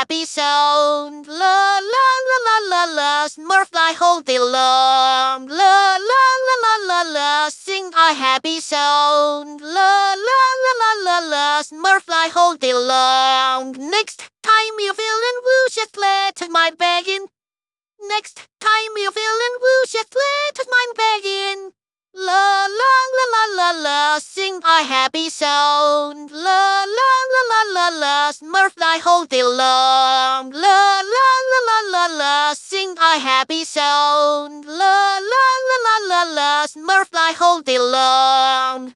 happy sound. La la la la la la, Smurfly hold the alarm. La la la la la la, sing a happy sound. La la la la la la, Smurfly hold the alarm. Next time you're feeling blue, just let my bag in. Next time you're feeling blue, just let my bag in. La la la la la la, sing a happy sound. La la la la la la, Smurfly hold the alarm. La la la la la la, sing a happy sound. La la la la la la, Smurfly hold the alarm.